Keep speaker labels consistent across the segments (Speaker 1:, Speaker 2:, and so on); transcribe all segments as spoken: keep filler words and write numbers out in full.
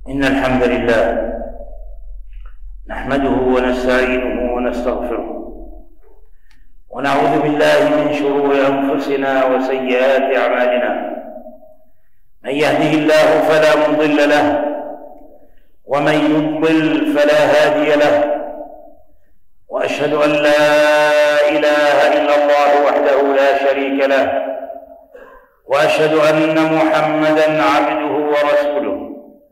Speaker 1: إن الحمد لله نحمده ونستعينه ونستغفره ونعوذ بالله من شرور أنفسنا وسيئات أعمالنا. من يهده الله فلا مضل له ومن يضلل فلا هادي له، وأشهد أن لا إله إلا الله وحده لا شريك له، وأشهد أن محمدًا عبده ورسوله.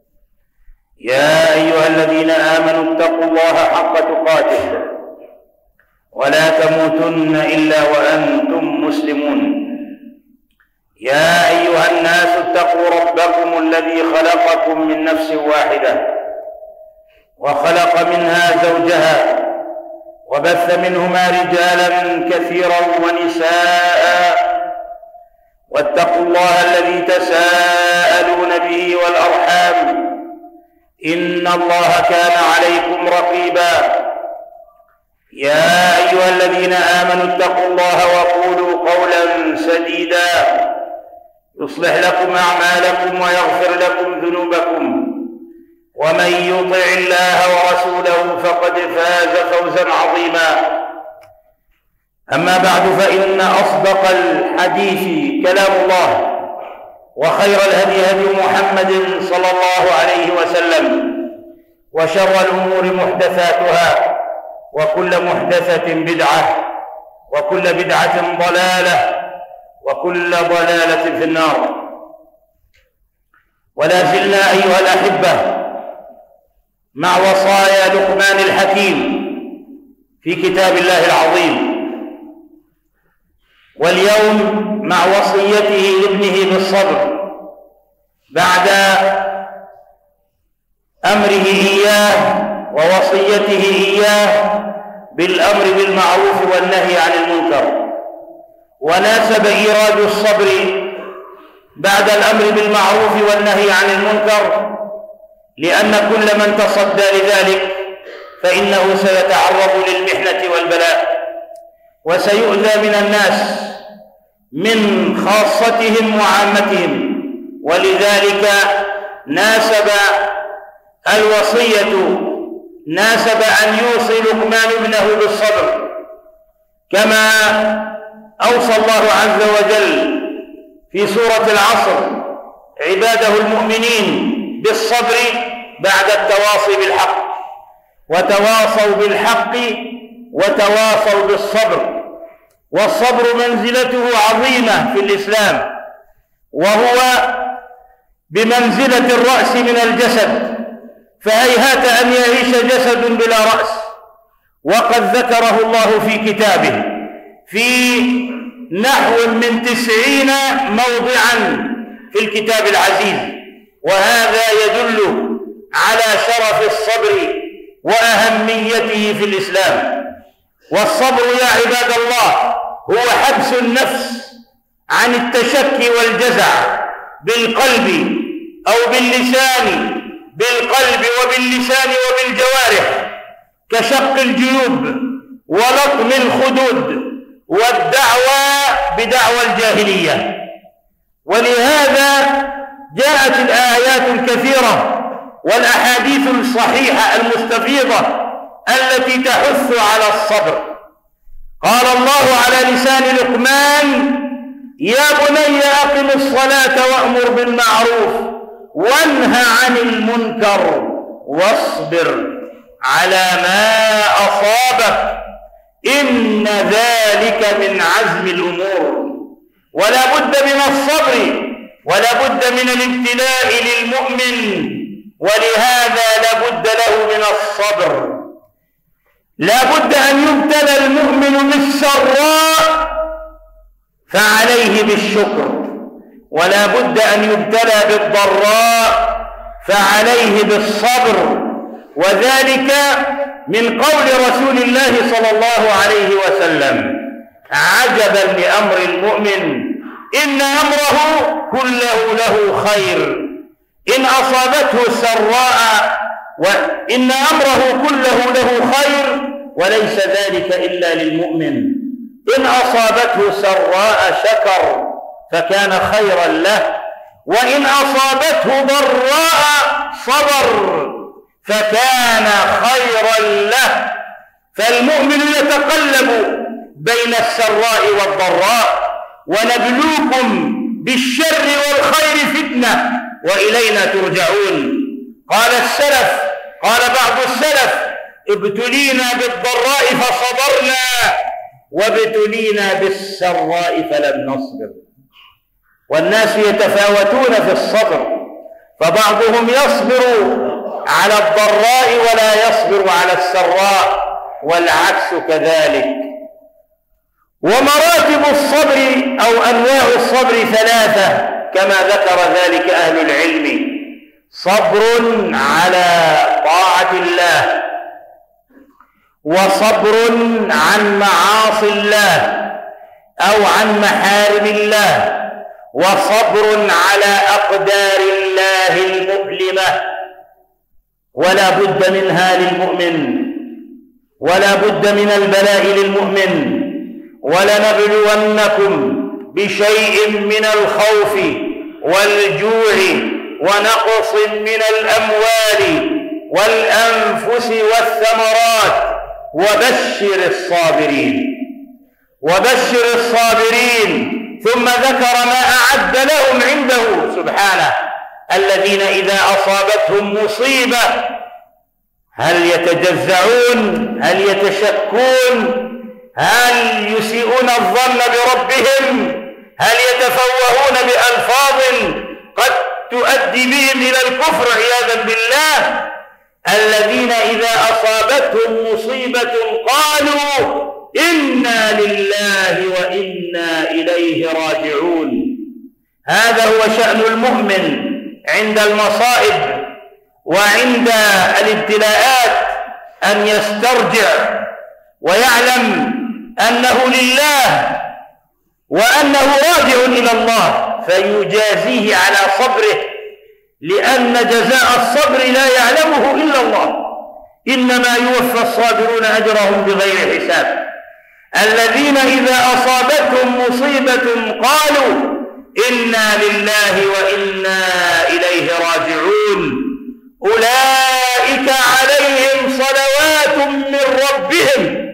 Speaker 1: يا أيها الذين آمنوا اتقوا الله حق تقاته ولا تموتن إلا وأنتم مسلمون. يا أيها الناس اتقوا ربكم الذي خلقكم من نفس واحدة وخلق منها زوجها وبث منهما رجالا كثيرا ونساء، واتقوا الله الذي تساءلون به والأرحام إن الله كان عليكم رقيبا. يا أيها الذين آمنوا اتقوا الله وقولوا قولا سديدا يصلح لكم أعمالكم ويغفر لكم ذنوبكم، ومن يطع الله ورسوله فقد فاز فوزا عظيما. أما بعد، فإن أصدق الحديث كلام الله، وخير الهدي هدي محمد صلى الله عليه وسلم، وشر الأمور محدثاتها، وكل محدثة بدعة، وكل بدعة ضلالة، وكل ضلالة في النار. ولا زلنا أيها الأحبة مع وصايا لقمان الحكيم في كتاب الله العظيم، واليوم مع وصيته لابنه بالصبر بعد أمره إياه ووصيته إياه بالأمر بالمعروف والنهي عن المنكر. وناسب إيراد الصبر بعد الأمر بالمعروف والنهي عن المنكر لأن كل من تصدى لذلك فإنه سيتعرض للمحنة والبلاء، وسيؤذى من الناس من خاصتهم وعامتهم. ولذلك ناسب الوصية ناسب أن يوصي لقمان ابنه بالصبر، كما أوصى الله عز وجل في سورة العصر عباده المؤمنين بالصبر بعد التواصي بالحق، وتواصوا بالحق وتواصوا بالصبر. والصبر منزلته عظيمة في الإسلام، وهو بمنزلة الرأس من الجسد، فهيهات أن يعيش جسد بلا رأس. وقد ذكره الله في كتابه في نحو من تسعين موضعا في الكتاب العزيز، وهذا يدل على شرف الصبر وأهميته في الإسلام. والصبر يا عباد الله هو حبس النفس عن التشكي والجزع بالقلب أو باللسان، بالقلب وباللسان وبالجوارح، كشق الجيوب ولطم الخدود والدعوى بدعوى الجاهلية. ولهذا جاءت الآيات الكثيرة والأحاديث الصحيحة المستفيضة التي تحث على الصبر. قال الله على لسان لقمان: يا بني أقم الصلاة وأمر بالمعروف وانهى عن المنكر واصبر على ما أصابك إن ذلك من عزم الأمور. ولا بد من الصبر ولا بد من الابتلاء للمؤمن، ولهذا لا بد له من الصبر. لا بد أن يبتلى المؤمن بالسراء فعليه بالشكر، ولا بد أن يبتلى بالضراء فعليه بالصبر. وذلك من قول رسول الله صلى الله عليه وسلم: عجبا لأمر المؤمن إن أمره كله له خير، إن أصابته سراء وإن أمره كله له خير وليس ذلك إلا للمؤمن. إن أصابته سراء شكر فكان خيرا له، وإن أصابته ضراء صبر فكان خيرا له. فالمؤمن يتقلب بين السراء والضراء. ونبلوكم بالشر والخير فتنة وإلينا ترجعون. قال السلف قال بعض السلف: ابتلينا بالضراء فصبرنا وابتلينا بالسراء فلم نصبر. والناس يتفاوتون في الصبر، فبعضهم يصبر على الضراء ولا يصبر على السراء، والعكس كذلك. ومراتب الصبر أو أنواع الصبر ثلاثة كما ذكر ذلك أهل العلم: صبر على طاعة الله، وصبر عن معاصي الله أو عن محارم الله، وصبر على أقدار الله المؤلمة. ولا بد منها للمؤمن، ولا بد من البلاء للمؤمن. ولنبلونكم بشيء من الخوف والجوع ونقص من الأموال والأنفس والثمرات وبشر الصابرين وبشر الصابرين. ثم ذكر ما أعد لهم عنده سبحانه: الذين إذا أصابتهم مصيبة هل يتجزعون؟ هل يتشكون؟ هل يسيئون الظن بربهم؟ هل يتفوهون بألفاظ قد تؤدي بهم إلى الكفر عياذا بالله؟ الذين إذا أصابتهم مصيبة قالوا إنا لله وإنا إليه راجعون. هذا هو شأن المؤمن عند المصائب وعند الابتلاءات، أن يسترجع ويعلم أنه لله وأنه راجع إلى الله فيجازيه على صبره، لأن جزاء الصبر لا يعلمه إلا الله، إنما يوفى الصابرون أجرهم بغير حساب. الذين إذا أصابتهم مصيبة قالوا إنا لله وإنا إليه راجعون أولئك عليهم صلوات من ربهم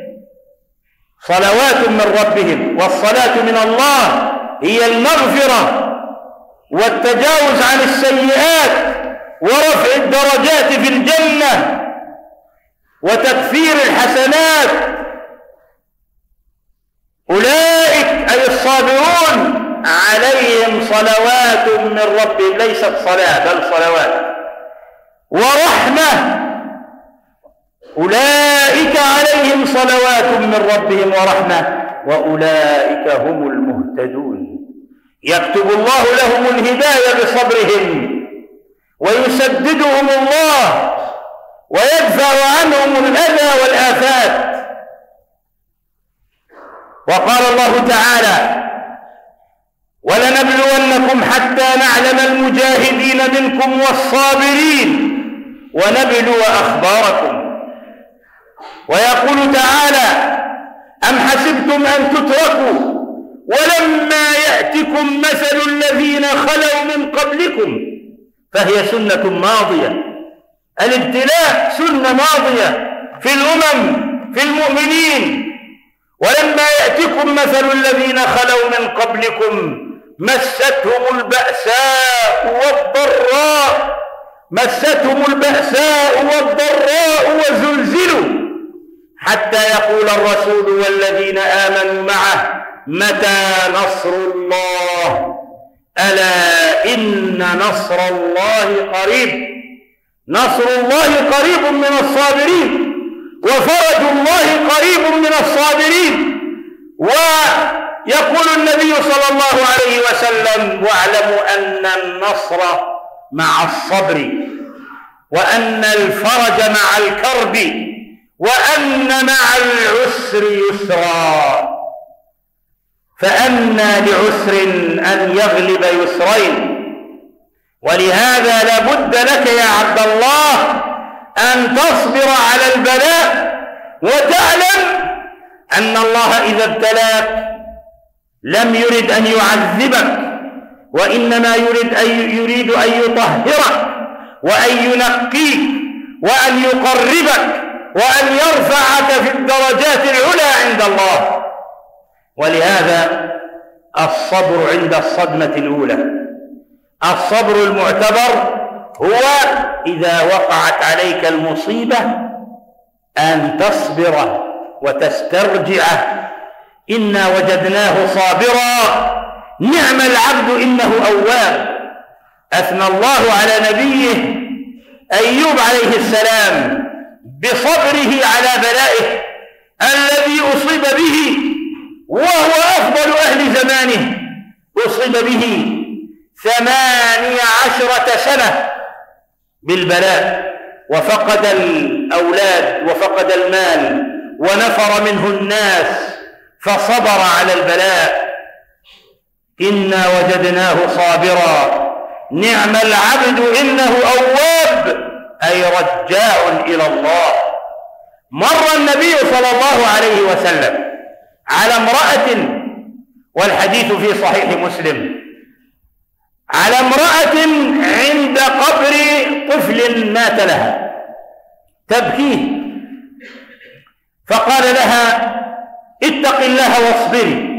Speaker 1: صلوات من ربهم والصلاة من الله هي المغفرة والتجاوز عن السيئات ورفع الدرجات في الجنة وتكفير الحسنات. أولئك أي الصابرون عليهم صلوات من ربهم، ليست صلاة بل صلوات، ورحمة. أولئك عليهم صلوات من ربهم ورحمة وأولئك هم المهتدون. يكتب الله لهم الهداية بصبرهم ويسددهم الله ويدفع عنهم الأذى والآفات. وقال الله تعالى: ولنبلونكم حتى نعلم المجاهدين منكم والصابرين ونبلو أخباركم. ويقول تعالى: أم حسبتم أن تتركوا ولما يأتكم مثل الذين خلوا من قبلكم. فهي سنة ماضية، الابتلاء سنة ماضية في الأمم في المؤمنين. ولما يأتكم مثل الذين خلوا من قبلكم مستهم البأساء والضراء مستهم البأساء والضراء وزلزلوا حتى يقول الرسول والذين آمنوا معه متى نصر الله ألا إن نصر الله قريب. نصر الله قريب من الصابرين وفرج الله قريب من الصابرين. ويقول النبي صلى الله عليه وسلم: واعلموا أن النصر مع الصبر وأن الفرج مع الكرب وأن مع العسر يسرا. فأنى لعسر أن يغلب يسرين. ولهذا لابد لك يا عبد الله أن تصبر على البلاء وتعلم أن الله إذا ابتلاك لم يرد أن يعذبك، وإنما يريد أن يريد أن يطهرك وأن ينقيك وأن يقربك وأن يرفعك في الدرجات العلى عند الله. ولهذا الصبر عند الصدمة الأولى. الصبر المعتبر هو إذا وقعت عليك المصيبة أن تصبر وتسترجعه. إنا وجدناه صابرا نعم العبد إنه أواب. أثنى الله على نبيه أيوب عليه السلام بصبره على بلائه الذي أصيب به، وهو أفضل أهل زمانه، أصيب به ثمانية عشرة سنة بالبلاء، وفقد الأولاد وفقد المال ونفر منه الناس، فصبر على البلاء. إنا وجدناه صابرا نعم العبد إنه أواب، أي رجاع إلى الله. مر النبي صلى الله عليه وسلم على امرأة، والحديث في صحيح مسلم، على امرأة عند قبر طفل مات لها تبكيه، فقال لها اتق الله واصبري.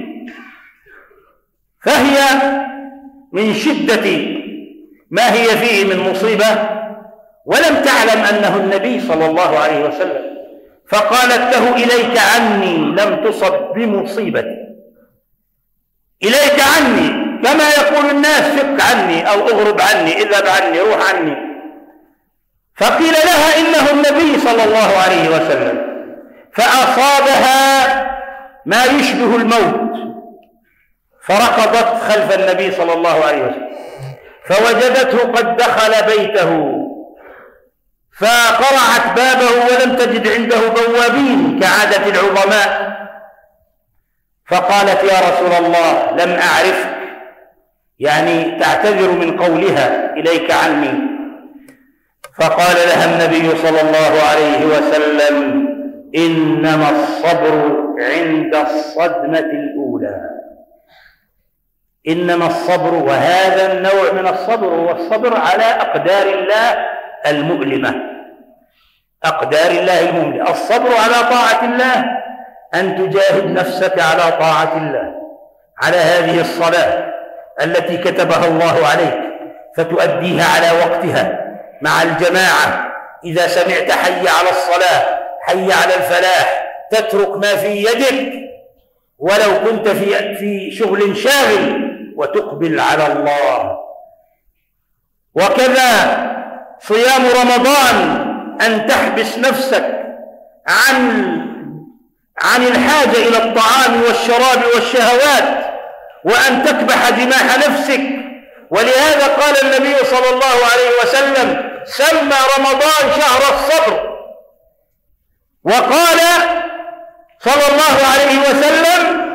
Speaker 1: فهي من شدة ما هي فيه من مصيبة ولم تعلم أنه النبي صلى الله عليه وسلم، فقالت له إليك عني لم تصب بمصيبتي، إليك عني، كما يقول الناس فك عني أو اغرب عني، اذهب عني، روح عني. فقيل لها إنه النبي صلى الله عليه وسلم، فأصابها ما يشبه الموت، فركضت خلف النبي صلى الله عليه وسلم فوجدته قد دخل بيته، فقرعت بابه ولم تجد عنده بوابين كعادة العظماء، فقالت يا رسول الله لم أعرفك، يعني تعتذر من قولها إليك عني. فقال لها النبي صلى الله عليه وسلم إنما الصبر عند الصدمة الأولى. إنما الصبر، وهذا النوع من الصبر هو الصبر على أقدار الله المؤلمة، أقدار الله المؤلمة. الصبر على طاعة الله أن تجاهد نفسك على طاعة الله، على هذه الصلاة التي كتبها الله عليك فتؤديها على وقتها مع الجماعة. إذا سمعت حي على الصلاة، حي على الفلاح، تترك ما في يدك ولو كنت في في شغل شاغل وتقبل على الله. وكذا صيام رمضان أن تحبس نفسك عن عن الحاجة إلى الطعام والشراب والشهوات، وأن تكبح جماح نفسك. ولهذا قال النبي صلى الله عليه وسلم سمى رمضان شهر الصبر، وقال صلى الله عليه وسلم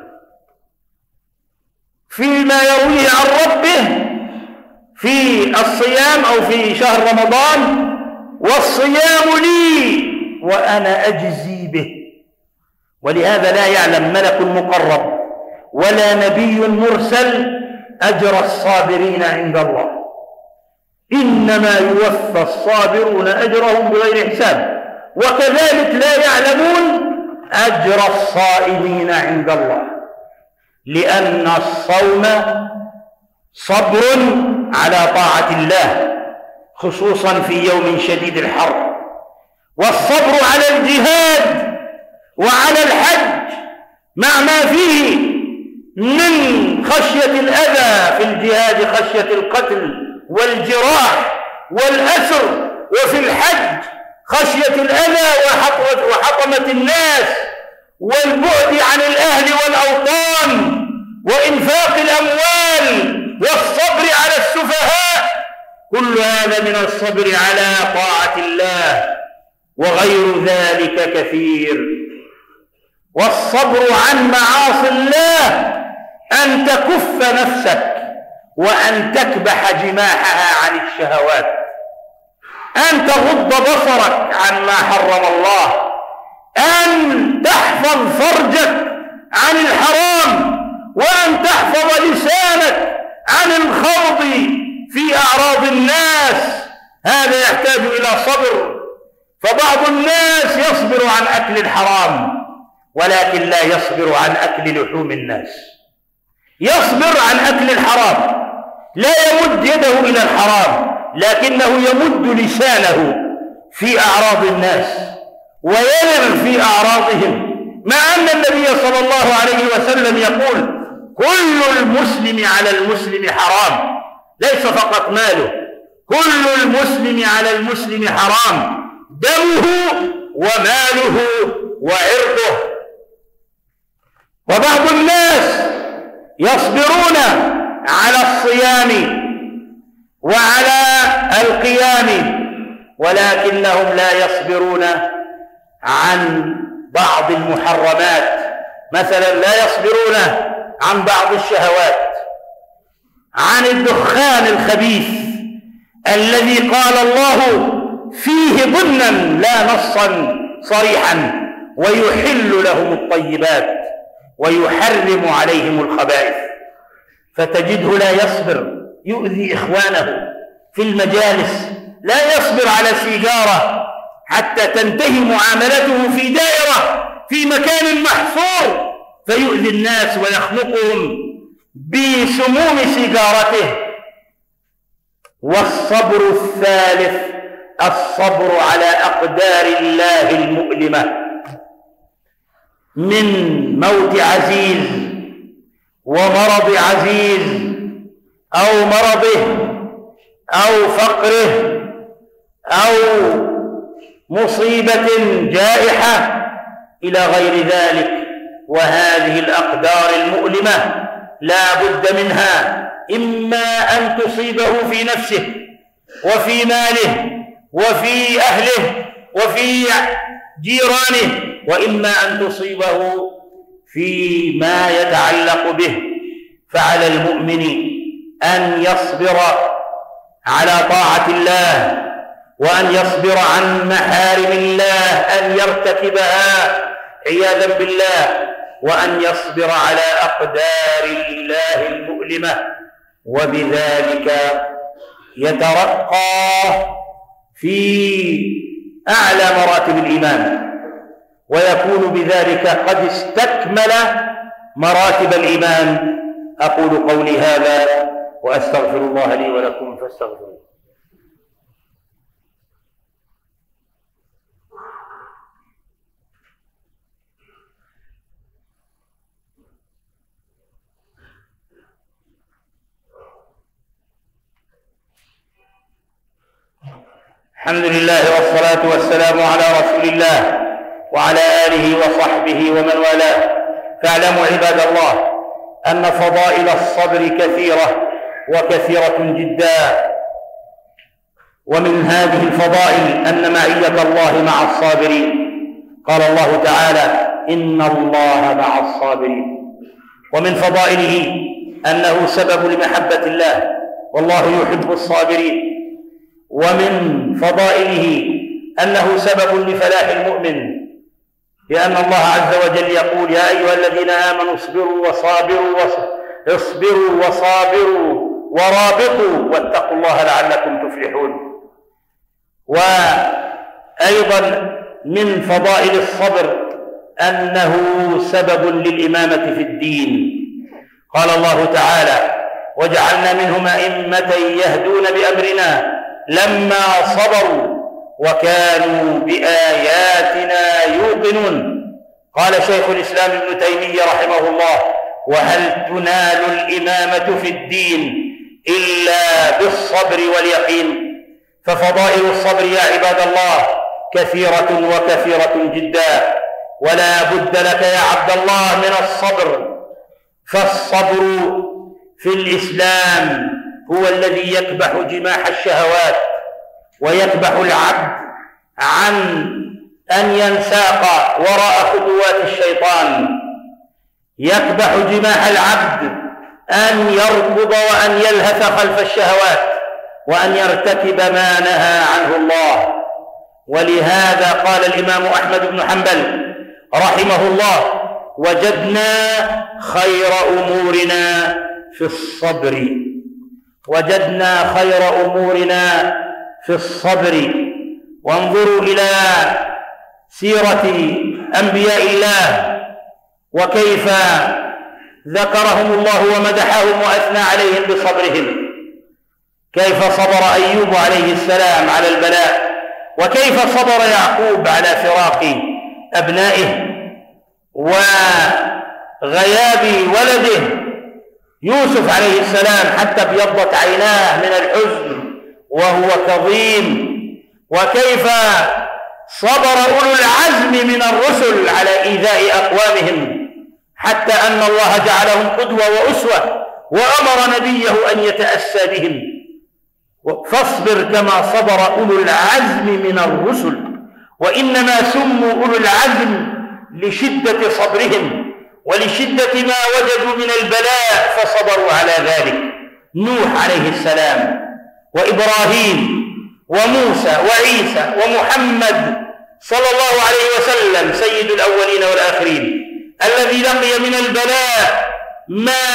Speaker 1: فيما يرويه عن ربه في الصيام أو في شهر رمضان والصيام لي وأنا أجزي به. ولهذا لا يعلم ملك مقرب ولا نبي مرسل أجر الصابرين عند الله، إنما يوفى الصابرون أجرهم بغير حساب. وكذلك لا يعلمون أجر الصائمين عند الله، لأن الصوم صبر على طاعة الله خصوصا في يوم شديد الحر، والصبر على الجهاد وعلى الحج مع ما فيه من خشية الأذى في الجهاد، خشية القتل والجراح والأسر، وفي الحج خشية الأذى وحطمة الناس والبعد عن الأهل والأوطان وإنفاق الأموال والصبر على السفهاء. كل هذا من الصبر على طاعة الله، وغير ذلك كثير. والصبر عن معاصي الله أن تكف نفسك وأن تكبح جماحها عن الشهوات، أن تغض بصرك عن ما حرم الله، أن تحفظ فرجك عن الحرام، وأن تحفظ لسانك عن الخوض في أعراض الناس. هذا يحتاج إلى صبر. فبعض الناس يصبر عن أكل الحرام ولكن لا يصبر عن أكل لحوم الناس. يصبر عن أكل الحرام، لا يمد يده إلى الحرام، لكنه يمد لسانه في أعراض الناس ويلغ في أعراضهم، مع أن النبي صلى الله عليه وسلم يقول: كل المسلم على المسلم حرام، ليس فقط ماله، كل المسلم على المسلم حرام، دمه وماله وعرضه. وبعض الناس يصبرون على الصيام وعلى القيام، ولكنهم لا يصبرون عن بعض المحرمات، مثلا لا يصبرون عن بعض الشهوات، عن الدخان الخبيث الذي قال الله فيه ضمنا لا نصا صريحا: ويحل لهم الطيبات ويحرم عليهم الخبائث. فتجده لا يصبر، يؤذي إخوانه في المجالس، لا يصبر على سيجارة حتى تنتهي معاملته في دائرة في مكان محصور، فيؤذي الناس ويخنقهم بسموم سيجارته. والصبر الثالث الصبر على أقدار الله المؤلمة، من موت عزيز ومرض عزيز أو مرضه أو فقره أو مصيبة جائحة إلى غير ذلك. وهذه الأقدار المؤلمة لا بد منها، إما أن تصيبه في نفسه وفي ماله وفي أهله وفي جيرانه، وإما أن تصيبه فيما يتعلق به. فعلى المؤمن أن يصبر على طاعة الله، وأن يصبر عن محارم الله أن يرتكبها عياذا بالله، وأن يصبر على أقدار الله المؤلمة، وبذلك يترقى في أعلى مراتب الإيمان، ويكون بذلك قد استكمل مراتب الإيمان. أقول قولي هذا وأستغفر الله لي ولكم فاستغفروه. الحمد لله والصلاة والسلام على رسول الله وعلى آله وصحبه ومن والاه. فاعلموا عباد الله أن فضائل الصبر كثيرة وكثيرة جدا، ومن هذه الفضائل أن معية الله مع الصابرين. قال الله تعالى: إن الله مع الصابرين. ومن فضائله أنه سبب لمحبة الله، والله يحب الصابرين. ومن فضائله أنه سبب لفلاح المؤمن، لأن الله عز وجل يقول: يا أيها الذين آمنوا اصبروا وصابروا اصبروا وصابروا ورابطوا واتقوا الله لعلكم تفلحون. وأيضا من فضائل الصبر أنه سبب للإمامة في الدين. قال الله تعالى: وجعلنا منهم أئمة يهدون بأمرنا لما صبروا وكانوا بآياتنا يوقنون. قال شيخ الإسلام ابن تيمية رحمه الله: وهل تنال الإمامة في الدين إلا بالصبر واليقين؟ ففضائل الصبر يا عباد الله كثيرة وكثيرة جدا، ولا بد لك يا عبد الله من الصبر. فالصبر في الإسلام هو الذي يكبح جماح الشهوات، ويكبح العبد عن أن ينساق وراء خطوات الشيطان. يكبح جماح العبد أن يركض وأن يلهث خلف الشهوات وأن يرتكب ما نهى عنه الله. ولهذا قال الإمام أحمد بن حنبل رحمه الله: وجدنا خير أمورنا في الصبر. وجدنا خير أمورنا في الصبر. وانظروا إلى سيرة أنبياء الله وكيف ذكرهم الله ومدحهم وأثنى عليهم بصبرهم. كيف صبر أيوب عليه السلام على البلاء، وكيف صبر يعقوب على فراق أبنائه وغياب ولده يوسف عليه السلام حتى ابيضت عيناه من الحزن وهو كظيم. وكيف صبر أولو العزم من الرسل على إيذاء أقوامهم حتى أن الله جعلهم قدوة وأسوة وأمر نبيه أن يتأسى بهم. فاصبر كما صبر أولو العزم من الرسل، وإنما سموا أولو العزم لشدة صبرهم ولشدة ما وجدوا من البلاء فصبروا على ذلك. نوح عليه السلام وإبراهيم وموسى وعيسى ومحمد صلى الله عليه وسلم سيد الأولين والآخرين، الذي لقي من البلاء ما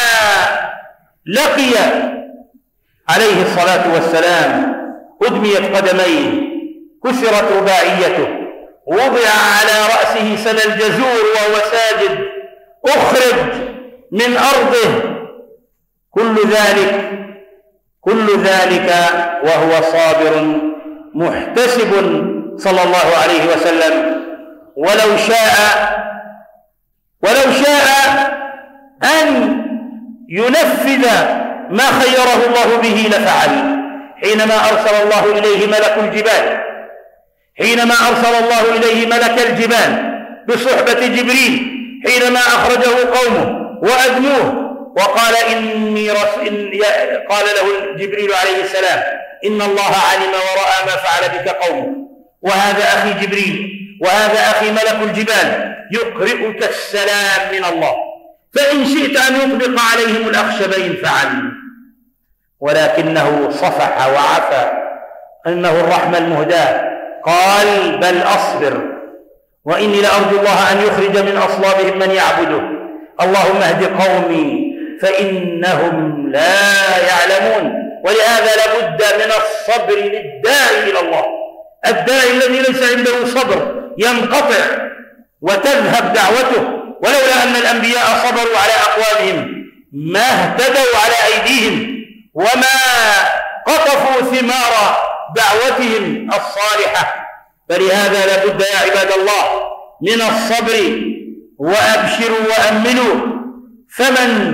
Speaker 1: لقي عليه الصلاة والسلام. أدميت قدميه، كسرت رباعيته، وضع على رأسه سل الجزور وهو ساجد، أخرج من أرضه، كل ذلك كل ذلك وهو صابر محتسب صلى الله عليه وسلم. ولو شاء ولو شاء أن ينفذ ما خيره الله به لفعل. حينما أرسل الله إليه ملك الجبال حينما أرسل الله إليه ملك الجبال بصحبة جبريل، حينما أخرجه قومه وأدنوه وقال إني رسول، قال له جبريل عليه السلام إن الله علم ورأى ما فعل بك قومك، وهذا أخي جبريل وهذا أخي ملك الجبال يقرئك السلام من الله، فإن شئت أن يطبق عليهم الأخشبين فعل. ولكنه صفح وعفى، إنه الرحمة المهداة، قال بل أصبر وإني لأرجو الله أن يخرج من أصلابهم من يعبده، اللهم اهد قومي فإنهم لا يعلمون. ولهذا لابد من الصبر للداعي إلى الله. الداعي الذي ليس عنده صبر ينقطع وتذهب دعوته. ولولا أن الأنبياء صبروا على أقوامهم ما اهتدوا على أيديهم وما قطفوا ثمار دعوتهم الصالحة. فلهذا لابد يا عباد الله من الصبر. وأبشروا وأملوا، فمن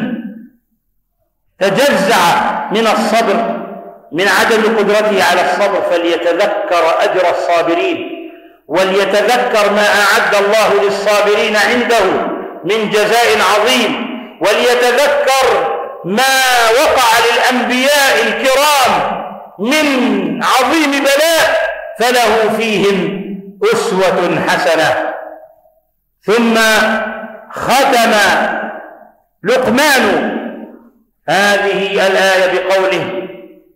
Speaker 1: تجزع من الصبر من عدم قدرته على الصبر فليتذكر أجر الصابرين، وليتذكر ما أعد الله للصابرين عنده من جزاء عظيم، وليتذكر ما وقع للأنبياء الكرام من عظيم بلاء فله فيهم أسوة حسنة. ثم ختم لقمان هذه الآية بقوله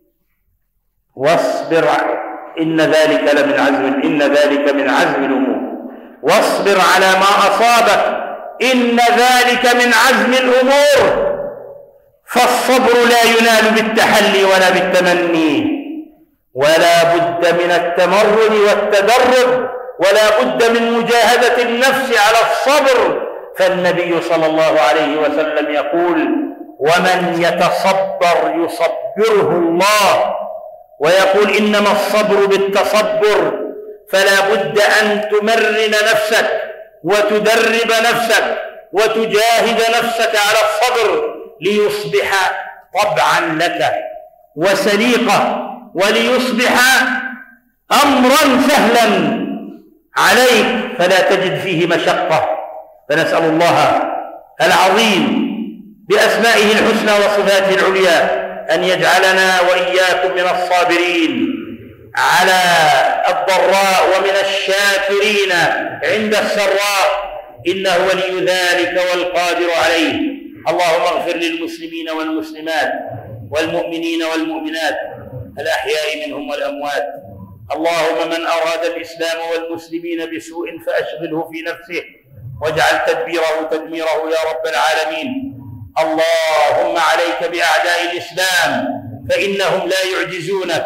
Speaker 1: واصبر إن ذلك لمن عزم إن ذلك من عزم الأمور، واصبر على ما أصابك إن ذلك من عزم الأمور. فالصبر لا ينال بالتحلي ولا بالتمني، ولا بد من التمرن والتدرب، ولا بد من مجاهدة النفس على الصبر. فالنبي صلى الله عليه وسلم يقول ومن يتصبر يصبره الله، ويقول إنما الصبر بالتصبر. فلا بد أن تمرن نفسك وتدرب نفسك وتجاهد نفسك على الصبر ليصبح طبعا لك وسليقة، وليصبح أمرا سهلا عليك فلا تجد فيه مشقة. فنسأل الله العظيم بأسمائه الحسنى وصفاته العليا أن يجعلنا وإياكم من الصابرين على الضراء ومن الشاكرين عند السراء، إنه ولي ذلك والقادر عليه. اللهم اغفر للمسلمين والمسلمات والمؤمنين والمؤمنات الأحياء منهم والأموات. اللهم من أراد الإسلام والمسلمين بسوء فأشغله في نفسه واجعل تدبيره تدميره يا رب العالمين. اللهم عليك بأعداء الإسلام فإنهم لا يعجزونك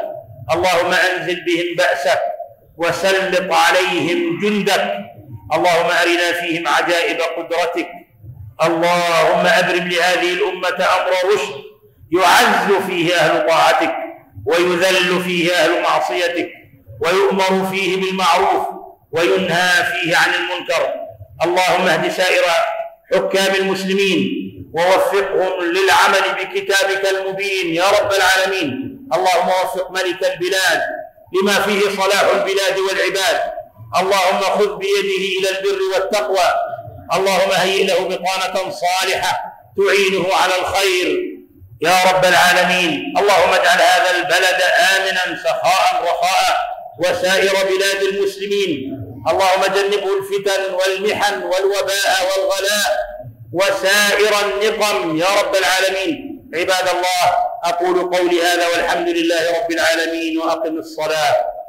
Speaker 1: اللهم أنزل بهم بأسك وسلط عليهم جندك. اللهم أرنا فيهم عجائب قدرتك. اللهم أبرم لهذه الأمة أمر رشد يعز فيه أهل طاعتك ويذل فيه أهل معصيتك ويؤمر فيه بالمعروف وينهى فيه عن المنكر. اللهم اهد سائر حكام المسلمين ووفقهم للعمل بكتابك المبين يا رب العالمين. اللهم وفق ملك البلاد لما فيه صلاح البلاد والعباد. اللهم خذ بيده إلى البر والتقوى. اللهم هيئ له بطانة صالحة تعينه على الخير يا رب العالمين. اللهم اجعل هذا البلد آمنا سخاء رخاء وسائر بلاد المسلمين. اللهم جنبه الفتن والمحن والوباء والغلاء وسائر النقم يا رب العالمين. عباد الله، أقول قولي هذا والحمد لله رب العالمين، وأقم الصلاة.